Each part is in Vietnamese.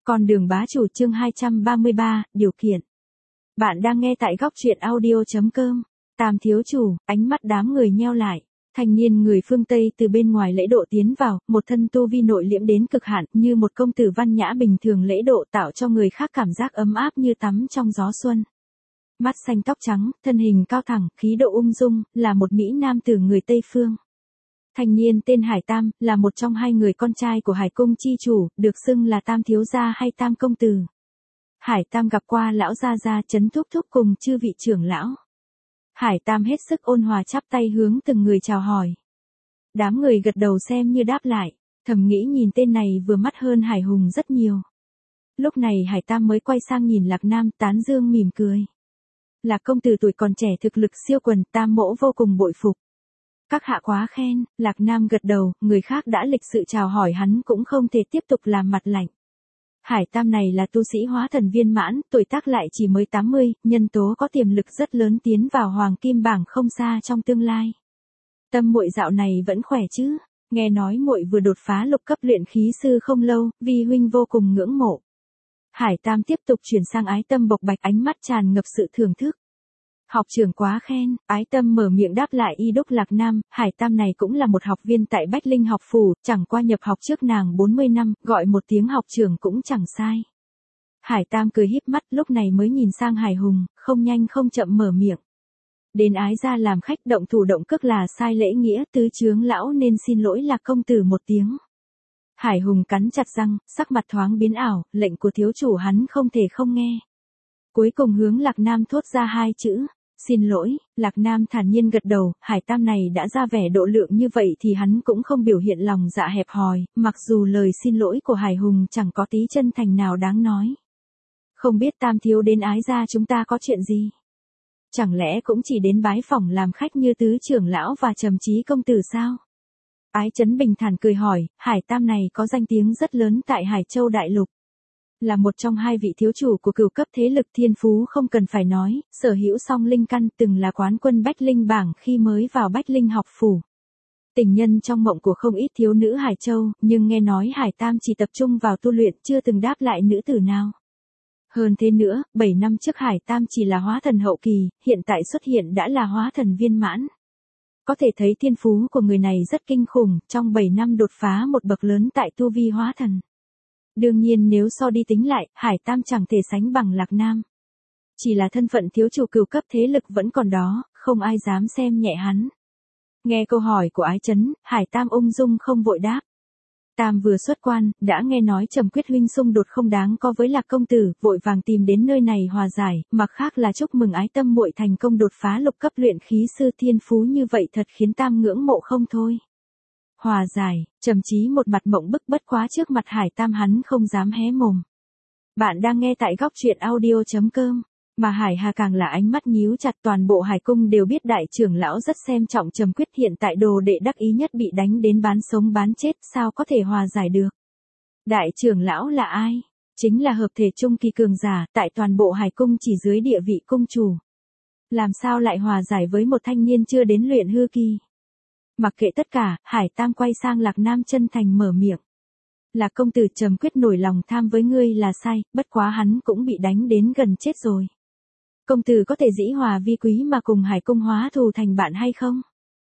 Con đường bá chủ chương 233, điều kiện. Bạn đang nghe tại góc truyện audio.com. Tam thiếu chủ, ánh mắt đám người nheo lại. Thanh niên người phương Tây từ bên ngoài lễ độ tiến vào, một thân tu vi nội liễm đến cực hạn, như một công tử văn nhã bình thường lễ độ tạo cho người khác cảm giác ấm áp như tắm trong gió xuân. Mắt xanh tóc trắng, thân hình cao thẳng, khí độ ung dung, là một mỹ nam tử người Tây phương. Thanh niên tên Hải Tam, là một trong hai người con trai của Hải Cung chi chủ, được xưng là Tam thiếu gia hay Tam công tử. Hải Tam gặp qua lão gia Trấn thúc thúc cùng chư vị trưởng lão. Hải Tam hết sức ôn hòa chắp tay hướng từng người chào hỏi. Đám người gật đầu xem như đáp lại, thầm nghĩ nhìn tên này vừa mắt hơn Hải Hùng rất nhiều. Lúc này Hải Tam mới quay sang nhìn Lạc Nam, tán dương mỉm cười. Lạc công tử tuổi còn trẻ thực lực siêu quần, Tam mỗ vô cùng bội phục. Các hạ quá khen, Lạc Nam gật đầu, người khác đã lịch sự chào hỏi hắn cũng không thể tiếp tục làm mặt lạnh. Hải Tam này là tu sĩ hóa thần viên mãn, tuổi tác lại chỉ mới 80, nhân tố có tiềm lực rất lớn tiến vào hoàng kim bảng không xa trong tương lai. Tâm muội dạo này vẫn khỏe chứ? Nghe nói muội vừa đột phá lục cấp luyện khí sư không lâu, vi huynh vô cùng ngưỡng mộ. Hải Tam tiếp tục chuyển sang Ái Tâm bộc bạch, ánh mắt tràn ngập sự thưởng thức. Học trưởng quá khen, Ái Tâm mở miệng đáp lại y đúc Lạc Nam, Hải Tam này cũng là một học viên tại Bách Linh học phủ, chẳng qua nhập học trước nàng 40 năm, gọi một tiếng học trưởng cũng chẳng sai. Hải Tam cười híp mắt, lúc này mới nhìn sang Hải Hùng, không nhanh không chậm mở miệng. Đến Ái gia làm khách, động thủ động cước là sai lễ nghĩa, tứ chướng lão nên xin lỗi Lạc công tử một tiếng. Hải Hùng cắn chặt răng, sắc mặt thoáng biến ảo, lệnh của thiếu chủ hắn không thể không nghe. Cuối cùng hướng Lạc Nam thốt ra hai chữ. Xin lỗi, Lạc Nam thản nhiên gật đầu, Hải Tam này đã ra vẻ độ lượng như vậy thì hắn cũng không biểu hiện lòng dạ hẹp hòi, mặc dù lời xin lỗi của Hải Hùng chẳng có tí chân thành nào đáng nói. Không biết Tam thiếu đến Ái gia chúng ta có chuyện gì? Chẳng lẽ cũng chỉ đến bái phỏng làm khách như tứ trưởng lão và Trầm Chí công tử sao? Ái Chấn bình thản cười hỏi, Hải Tam này có danh tiếng rất lớn tại Hải Châu Đại Lục. Là một trong hai vị thiếu chủ của cửu cấp thế lực, thiên phú không cần phải nói, sở hữu song linh căn, từng là quán quân Bách Linh bảng khi mới vào Bách Linh học phủ. Tình nhân trong mộng của không ít thiếu nữ Hải Châu, nhưng nghe nói Hải Tam chỉ tập trung vào tu luyện, chưa từng đáp lại nữ tử nào. Hơn thế nữa, 7 năm trước Hải Tam chỉ là hóa thần hậu kỳ, hiện tại xuất hiện đã là hóa thần viên mãn. Có thể thấy thiên phú của người này rất kinh khủng, trong 7 năm đột phá một bậc lớn tại tu vi hóa thần. Đương nhiên nếu so đi tính lại, Hải Tam chẳng thể sánh bằng Lạc Nam. Chỉ là thân phận thiếu chủ cửu cấp thế lực vẫn còn đó, không ai dám xem nhẹ hắn. Nghe câu hỏi của Ái Chấn, Hải Tam ung dung không vội đáp. Tam vừa xuất quan, đã nghe nói Trầm Quyết huynh xung đột không đáng có với Lạc công tử, vội vàng tìm đến nơi này hòa giải, mặt khác là chúc mừng Ái Tâm muội thành công đột phá lục cấp luyện khí sư, thiên phú như vậy thật khiến Tam ngưỡng mộ không thôi. Hòa giải, Trầm Chí một mặt mộng bức, bất quá trước mặt Hải Tam hắn không dám hé mồm. Bạn đang nghe tại góc truyện audio.com, mà Hải Hà càng là ánh mắt nhíu chặt, toàn bộ Hải Cung đều biết đại trưởng lão rất xem trọng Trầm Quyết, hiện tại đồ đệ đắc ý nhất bị đánh đến bán sống bán chết, sao có thể hòa giải được. Đại trưởng lão là ai? Chính là hợp thể trung kỳ cường giả, tại toàn bộ Hải Cung chỉ dưới địa vị cung chủ. Làm sao lại hòa giải với một thanh niên chưa đến luyện hư kỳ? Mặc kệ tất cả, Hải Tam quay sang Lạc Nam chân thành mở miệng. Lạc công tử, Trầm Quyết nổi lòng tham với ngươi là sai, bất quá hắn cũng bị đánh đến gần chết rồi. Công tử có thể dĩ hòa vi quý mà cùng Hải Cung hóa thù thành bạn hay không?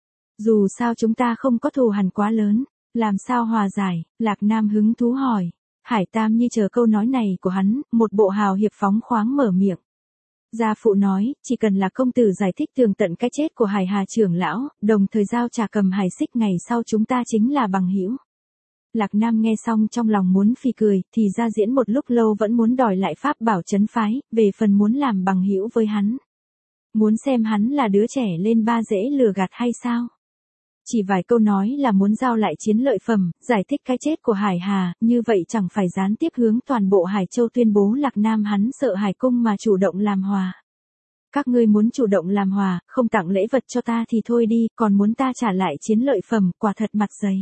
Dù sao chúng ta không có thù hằn quá lớn, làm sao hòa giải? Lạc Nam hứng thú hỏi. Hải Tam như chờ câu nói này của hắn, một bộ hào hiệp phóng khoáng mở miệng. Gia phụ nói, chỉ cần là công tử giải thích tường tận cái chết của Hải Hà trưởng lão, đồng thời giao trà cầm Hải Xích, ngày sau chúng ta chính là bằng hữu. Lạc Nam nghe xong trong lòng muốn phì cười, thì ra diễn một lúc lâu vẫn muốn đòi lại pháp bảo trấn phái, về phần muốn làm bằng hữu với hắn. Muốn xem hắn là đứa trẻ lên ba dễ lừa gạt hay sao? Chỉ vài câu nói là muốn giao lại chiến lợi phẩm, giải thích cái chết của Hải Hà, như vậy chẳng phải gián tiếp hướng toàn bộ Hải Châu tuyên bố Lạc Nam hắn sợ Hải Cung mà chủ động làm hòa. Các ngươi muốn chủ động làm hòa, không tặng lễ vật cho ta thì thôi đi, còn muốn ta trả lại chiến lợi phẩm, quả thật mặt dày.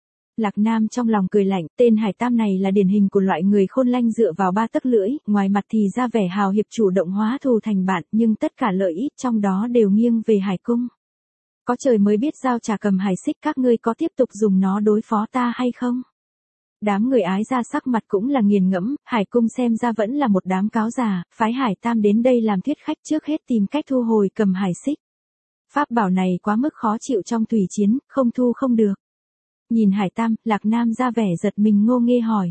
Lạc Nam trong lòng cười lạnh, tên Hải Tam này là điển hình của loại người khôn lanh dựa vào ba tấc lưỡi, ngoài mặt thì ra vẻ hào hiệp chủ động hóa thù thành bạn, nhưng tất cả lợi ích trong đó đều nghiêng về Hải Cung. Có trời mới biết giao trà cầm Hải Xích các ngươi có tiếp tục dùng nó đối phó ta hay không? Đám người Ái Gia sắc mặt cũng là nghiền ngẫm, Hải Cung xem ra vẫn là một đám cáo già, phái Hải Tam đến đây làm thuyết khách trước hết tìm cách thu hồi Cầm Hải Xích. Pháp bảo này quá mức khó chịu trong thủy chiến, không thu không được. Nhìn Hải Tam, Lạc Nam ra vẻ giật mình ngô nghê hỏi.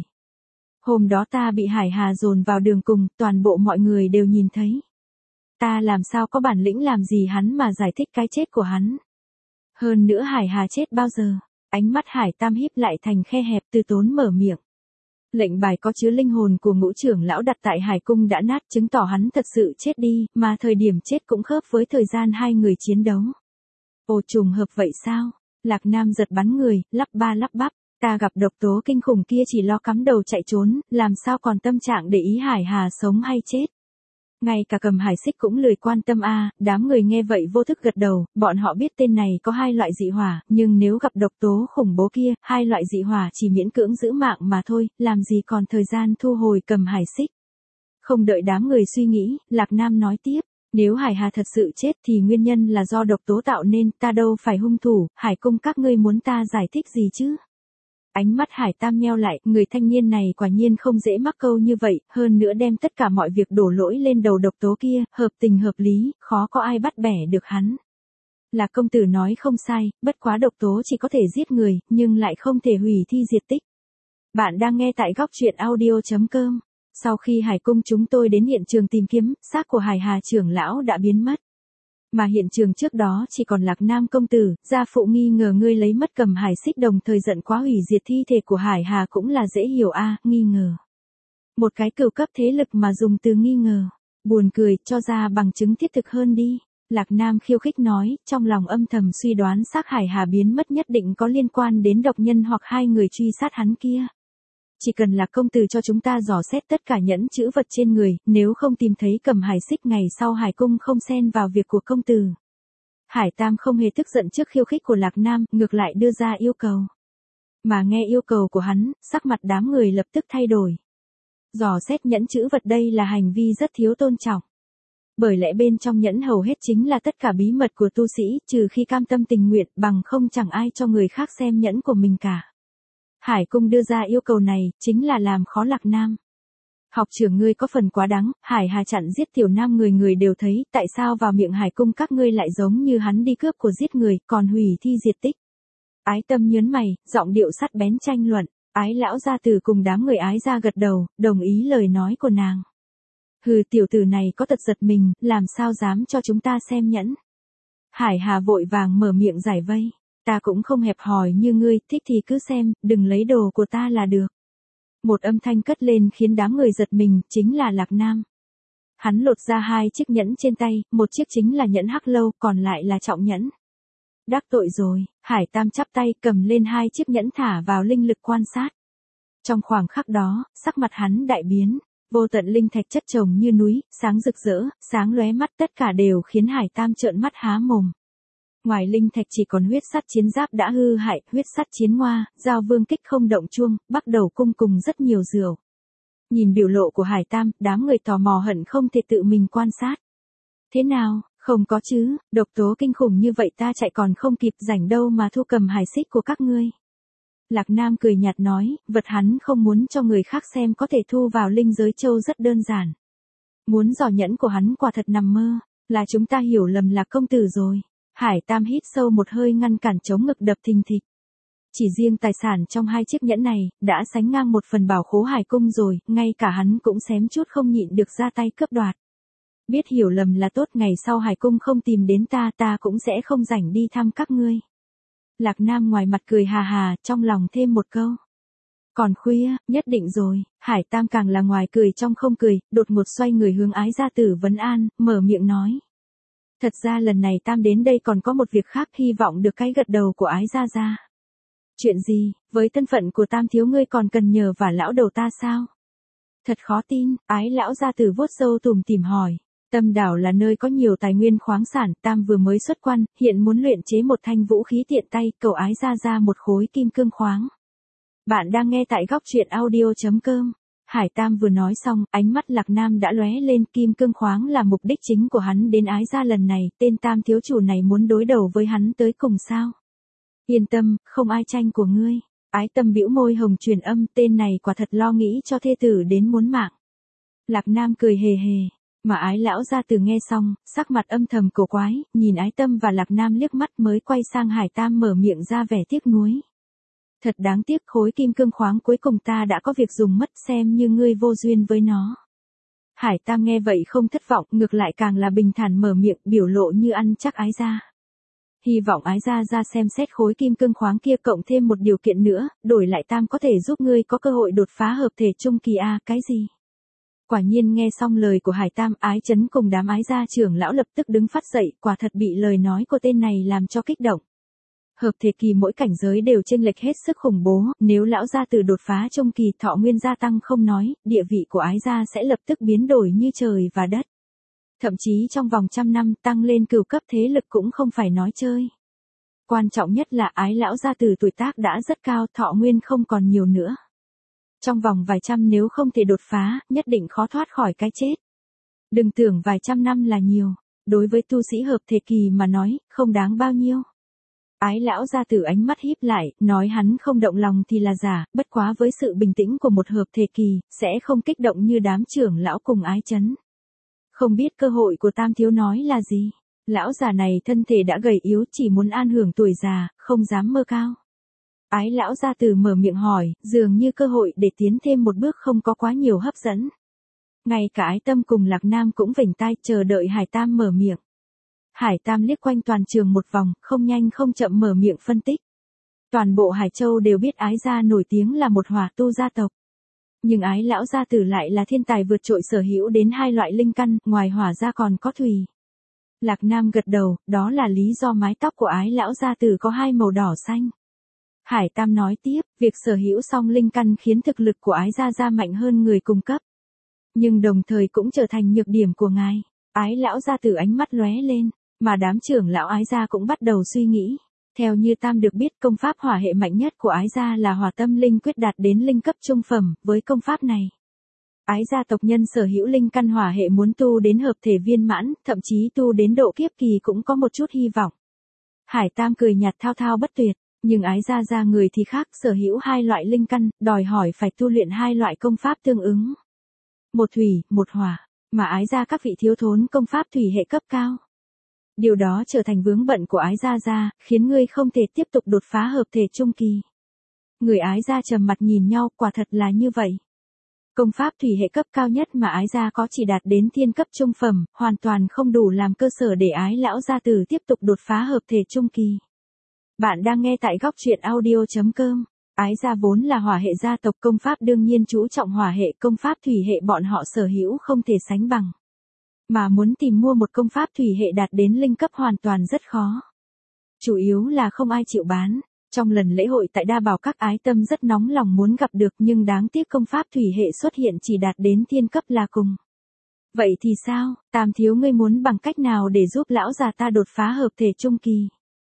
Hôm đó ta bị Hải Hà dồn vào đường cùng, toàn bộ mọi người đều nhìn thấy. Ta làm sao có bản lĩnh làm gì hắn mà giải thích cái chết của hắn. Hơn nữa Hải Hà chết bao giờ? Ánh mắt Hải Tam híp lại thành khe hẹp, từ tốn mở miệng. Lệnh bài có chứa linh hồn của Ngũ trưởng lão đặt tại Hải Cung đã nát, chứng tỏ hắn thật sự chết đi, mà thời điểm chết cũng khớp với thời gian hai người chiến đấu. Ồ, trùng hợp vậy sao? Lạc Nam giật bắn người, lắp ba lắp bắp. Ta gặp độc tố kinh khủng kia chỉ lo cắm đầu chạy trốn, làm sao còn tâm trạng để ý Hải Hà sống hay chết. Ngay cả Cầm Hải Xích cũng lười quan tâm đám người nghe vậy vô thức gật đầu, bọn họ biết tên này có hai loại dị hỏa, nhưng nếu gặp độc tố khủng bố kia, hai loại dị hỏa chỉ miễn cưỡng giữ mạng mà thôi, làm gì còn thời gian thu hồi Cầm Hải Xích. Không đợi đám người suy nghĩ, Lạc Nam nói tiếp, nếu Hải Hà thật sự chết thì nguyên nhân là do độc tố tạo nên, ta đâu phải hung thủ, Hải Cung các ngươi muốn ta giải thích gì chứ? Ánh mắt Hải Tam nheo lại, người thanh niên này quả nhiên không dễ mắc câu như vậy, hơn nữa đem tất cả mọi việc đổ lỗi lên đầu độc tố kia, hợp tình hợp lý, khó có ai bắt bẻ được hắn. Là công tử nói không sai, bất quá độc tố chỉ có thể giết người, nhưng lại không thể hủy thi diệt tích. Bạn đang nghe tại góc truyện audio.com. Sau khi Hải Cung chúng tôi đến hiện trường tìm kiếm, xác của Hải Hà trưởng lão đã biến mất. Mà hiện trường trước đó chỉ còn Lạc Nam công tử, gia phụ nghi ngờ ngươi lấy mất Cầm Hải Xích đồng thời giận quá hủy diệt thi thể của Hải Hà cũng là dễ hiểu nghi ngờ. Một cái cửu cấp thế lực mà dùng từ nghi ngờ. Buồn cười, cho ra bằng chứng thiết thực hơn đi. Lạc Nam khiêu khích nói, trong lòng âm thầm suy đoán xác Hải Hà biến mất nhất định có liên quan đến độc nhân hoặc hai người truy sát hắn kia. Chỉ cần là công tử cho chúng ta dò xét tất cả nhẫn chữ vật trên người, nếu không tìm thấy Cầm Hải Xích ngày sau Hải Cung không xen vào việc của công tử. Hải Tam không hề tức giận trước khiêu khích của Lạc Nam, ngược lại đưa ra yêu cầu. Mà nghe yêu cầu của hắn, sắc mặt đám người lập tức thay đổi. Dò xét nhẫn chữ vật đây là hành vi rất thiếu tôn trọng. Bởi lẽ bên trong nhẫn hầu hết chính là tất cả bí mật của tu sĩ, trừ khi cam tâm tình nguyện, bằng không chẳng ai cho người khác xem nhẫn của mình cả. Hải Cung đưa ra yêu cầu này, chính là làm khó Lạc Nam. Học trưởng ngươi có phần quá đáng, Hải Hà chặn giết tiểu nam người người đều thấy, tại sao vào miệng Hải Cung các ngươi lại giống như hắn đi cướp của giết người, còn hủy thi diệt tích. Ái Tâm nhớn mày, giọng điệu sắt bén tranh luận, Ái lão gia tử cùng đám người Ái gia gật đầu, đồng ý lời nói của nàng. Hừ, tiểu tử này có tật giật mình, làm sao dám cho chúng ta xem nhẫn. Hải Hà vội vàng mở miệng giải vây. Ta cũng không hẹp hòi như ngươi, thích thì cứ xem, đừng lấy đồ của ta là được. Một âm thanh cất lên khiến đám người giật mình, chính là Lạc Nam. Hắn lột ra hai chiếc nhẫn trên tay, một chiếc chính là nhẫn hắc lâu, còn lại là trọng nhẫn. Đắc tội rồi, Hải Tam chắp tay cầm lên hai chiếc nhẫn thả vào linh lực quan sát. Trong khoảng khắc đó, sắc mặt hắn đại biến, vô tận linh thạch chất chồng như núi, sáng rực rỡ, sáng lóe mắt, tất cả đều khiến Hải Tam trợn mắt há mồm. Ngoài linh thạch chỉ còn huyết sắt chiến giáp đã hư hại, huyết sắt chiến ngoa, giao vương kích không động chuông, bắt đầu cung cùng rất nhiều rượu. Nhìn biểu lộ của Hải Tam, đám người tò mò hận không thể tự mình quan sát. Thế nào, không có chứ, độc tố kinh khủng như vậy ta chạy còn không kịp rảnh đâu mà thu Cầm Hải Xích của các ngươi. Lạc Nam cười nhạt nói, vật hắn không muốn cho người khác xem có thể thu vào linh giới châu rất đơn giản. Muốn dò nhẫn của hắn quả thật nằm mơ, là chúng ta hiểu lầm Lạc công tử rồi. Hải Tam hít sâu một hơi ngăn cản chống ngực đập thình thịch. Chỉ riêng tài sản trong hai chiếc nhẫn này, đã sánh ngang một phần bảo khố Hải Cung rồi, ngay cả hắn cũng xém chút không nhịn được ra tay cướp đoạt. Biết hiểu lầm là tốt, ngày sau Hải Cung không tìm đến ta cũng sẽ không rảnh đi thăm các ngươi. Lạc Nam ngoài mặt cười hà hà, trong lòng thêm một câu. Còn khuya, nhất định rồi, Hải Tam càng là ngoài cười trong không cười, đột ngột xoay người hướng Ái gia tử vấn an, mở miệng nói. Thật ra lần này Tam đến đây còn có một việc khác, hy vọng được cái gật đầu của Ái gia gia. Chuyện gì, với thân phận của Tam thiếu ngươi còn cần nhờ vả lão đầu ta sao? Thật khó tin, Ái lão gia tử vuốt râu tủm tỉm hỏi. Tâm đảo là nơi có nhiều tài nguyên khoáng sản, Tam vừa mới xuất quan, hiện muốn luyện chế một thanh vũ khí tiện tay, cầu Ái gia gia một khối kim cương khoáng. Bạn đang nghe tại góc truyện audio.com. Hải Tam vừa nói xong, ánh mắt Lạc Nam đã lóe lên, kim cương khoáng là mục đích chính của hắn đến Ái gia lần này, tên Tam thiếu chủ này muốn đối đầu với hắn tới cùng sao? Yên tâm, không ai tranh của ngươi. Ái Tâm bĩu môi hồng truyền âm, tên này quả thật lo nghĩ cho thê tử đến muốn mạng. Lạc Nam cười hề hề, mà Ái lão gia tử nghe xong, sắc mặt âm thầm cổ quái, nhìn Ái Tâm và Lạc Nam liếc mắt mới quay sang Hải Tam mở miệng ra vẻ tiếc nuối. Thật đáng tiếc, khối kim cương khoáng cuối cùng ta đã có việc dùng mất, xem như ngươi vô duyên với nó. Hải Tam nghe vậy không thất vọng, ngược lại càng là bình thản mở miệng, biểu lộ như ăn chắc Ái gia. Hy vọng Ái gia ra xem xét khối kim cương khoáng kia, cộng thêm một điều kiện nữa, đổi lại Tam có thể giúp ngươi có cơ hội đột phá hợp thể trung kỳ a. Cái gì? Quả nhiên nghe xong lời của Hải Tam, Ái Chấn cùng đám Ái gia trưởng lão lập tức đứng phát dậy, quả thật bị lời nói của tên này làm cho kích động. Hợp thể kỳ mỗi cảnh giới đều chênh lệch hết sức khủng bố, nếu lão gia tử đột phá trung kỳ, thọ nguyên gia tăng không nói, địa vị của Ái gia sẽ lập tức biến đổi như trời và đất. Thậm chí trong vòng 100 năm tăng lên cửu cấp thế lực cũng không phải nói chơi. Quan trọng nhất là Ái lão gia tử tuổi tác đã rất cao, thọ nguyên không còn nhiều nữa. Trong vòng vài trăm nếu không thể đột phá, nhất định khó thoát khỏi cái chết. Đừng tưởng vài trăm năm là nhiều, đối với tu sĩ hợp thể kỳ mà nói, không đáng bao nhiêu. Ái lão gia tử ánh mắt híp lại, nói hắn không động lòng thì là giả, bất quá với sự bình tĩnh của một hợp thể kỳ, sẽ không kích động như đám trưởng lão cùng Ái Chấn. Không biết cơ hội của Tam thiếu nói là gì? Lão già này thân thể đã gầy yếu, chỉ muốn an hưởng tuổi già, không dám mơ cao. Ái lão gia tử mở miệng hỏi, dường như cơ hội để tiến thêm một bước không có quá nhiều hấp dẫn. Ngay cả Ái Tâm cùng Lạc Nam cũng vểnh tai chờ đợi Hải Tam mở miệng. Hải Tam liếc quanh toàn trường một vòng, không nhanh không chậm mở miệng phân tích. Toàn bộ Hải Châu đều biết Ái gia nổi tiếng là một hỏa tu gia tộc. Nhưng Ái lão gia tử lại là thiên tài vượt trội, sở hữu đến 2 loại linh căn, ngoài hỏa ra còn có thủy. Lạc Nam gật đầu, đó là lý do mái tóc của Ái lão gia tử có 2 màu đỏ xanh. Hải Tam nói tiếp, việc sở hữu song linh căn khiến thực lực của Ái gia mạnh hơn người cùng cấp. Nhưng đồng thời cũng trở thành nhược điểm của ngài. Ái lão gia tử ánh mắt lóe lên, mà đám trưởng lão Ái gia cũng bắt đầu suy nghĩ. Theo như Tam được biết, công pháp hỏa hệ mạnh nhất của Ái gia là Hỏa Tâm Linh Quyết, đạt đến linh cấp trung phẩm, với công pháp này. Ái gia tộc nhân sở hữu linh căn hỏa hệ muốn tu đến hợp thể viên mãn, thậm chí tu đến độ kiếp kỳ cũng có một chút hy vọng. Hải Tam cười nhạt thao thao bất tuyệt, nhưng Ái gia người thì khác, sở hữu 2 loại linh căn, đòi hỏi phải tu luyện 2 loại công pháp tương ứng. Một thủy, một hỏa, mà Ái gia các vị thiếu thốn công pháp thủy hệ cấp cao. Điều đó trở thành vướng bận của Ái gia, khiến ngươi không thể tiếp tục đột phá hợp thể trung kỳ. Người Ái gia trầm mặt nhìn nhau, quả thật là như vậy. Công pháp thủy hệ cấp cao nhất mà Ái gia có chỉ đạt đến thiên cấp trung phẩm, hoàn toàn không đủ làm cơ sở để Ái lão gia tử tiếp tục đột phá hợp thể trung kỳ. Bạn đang nghe tại góc truyện audio.com. Ái gia vốn là hỏa hệ gia tộc, công pháp đương nhiên chú trọng hỏa hệ, công pháp thủy hệ bọn họ sở hữu không thể sánh bằng. Mà muốn tìm mua một công pháp thủy hệ đạt đến linh cấp hoàn toàn rất khó. Chủ yếu là không ai chịu bán. Trong lần lễ hội tại Đa Bảo Các, Ái Tâm rất nóng lòng muốn gặp được, nhưng đáng tiếc công pháp thủy hệ xuất hiện chỉ đạt đến thiên cấp là cùng. Vậy thì sao, Tam thiếu ngươi muốn bằng cách nào để giúp lão già ta đột phá hợp thể trung kỳ?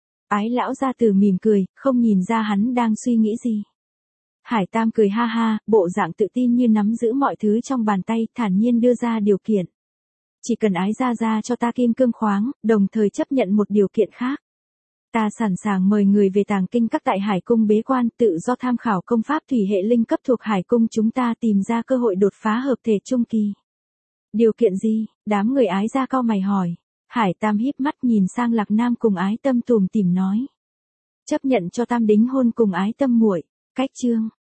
Ái lão gia tử mỉm cười, không nhìn ra hắn đang suy nghĩ gì. Hải Tam cười ha ha, bộ dạng tự tin như nắm giữ mọi thứ trong bàn tay, thản nhiên đưa ra điều kiện. Chỉ cần Ái gia cho ta kim cương khoáng, đồng thời chấp nhận một điều kiện khác. Ta sẵn sàng mời người về Tàng Kinh Các tại Hải Cung bế quan, tự do tham khảo công pháp thủy hệ linh cấp thuộc Hải Cung, chúng ta tìm ra cơ hội đột phá hợp thể trung kỳ. Điều kiện gì? Đám người Ái gia cau mày hỏi. Hải Tam híp mắt nhìn sang Lạc Nam cùng Ái Tâm tủm tỉm nói. Chấp nhận cho Tam đính hôn cùng Ái Tâm muội. Cách chương.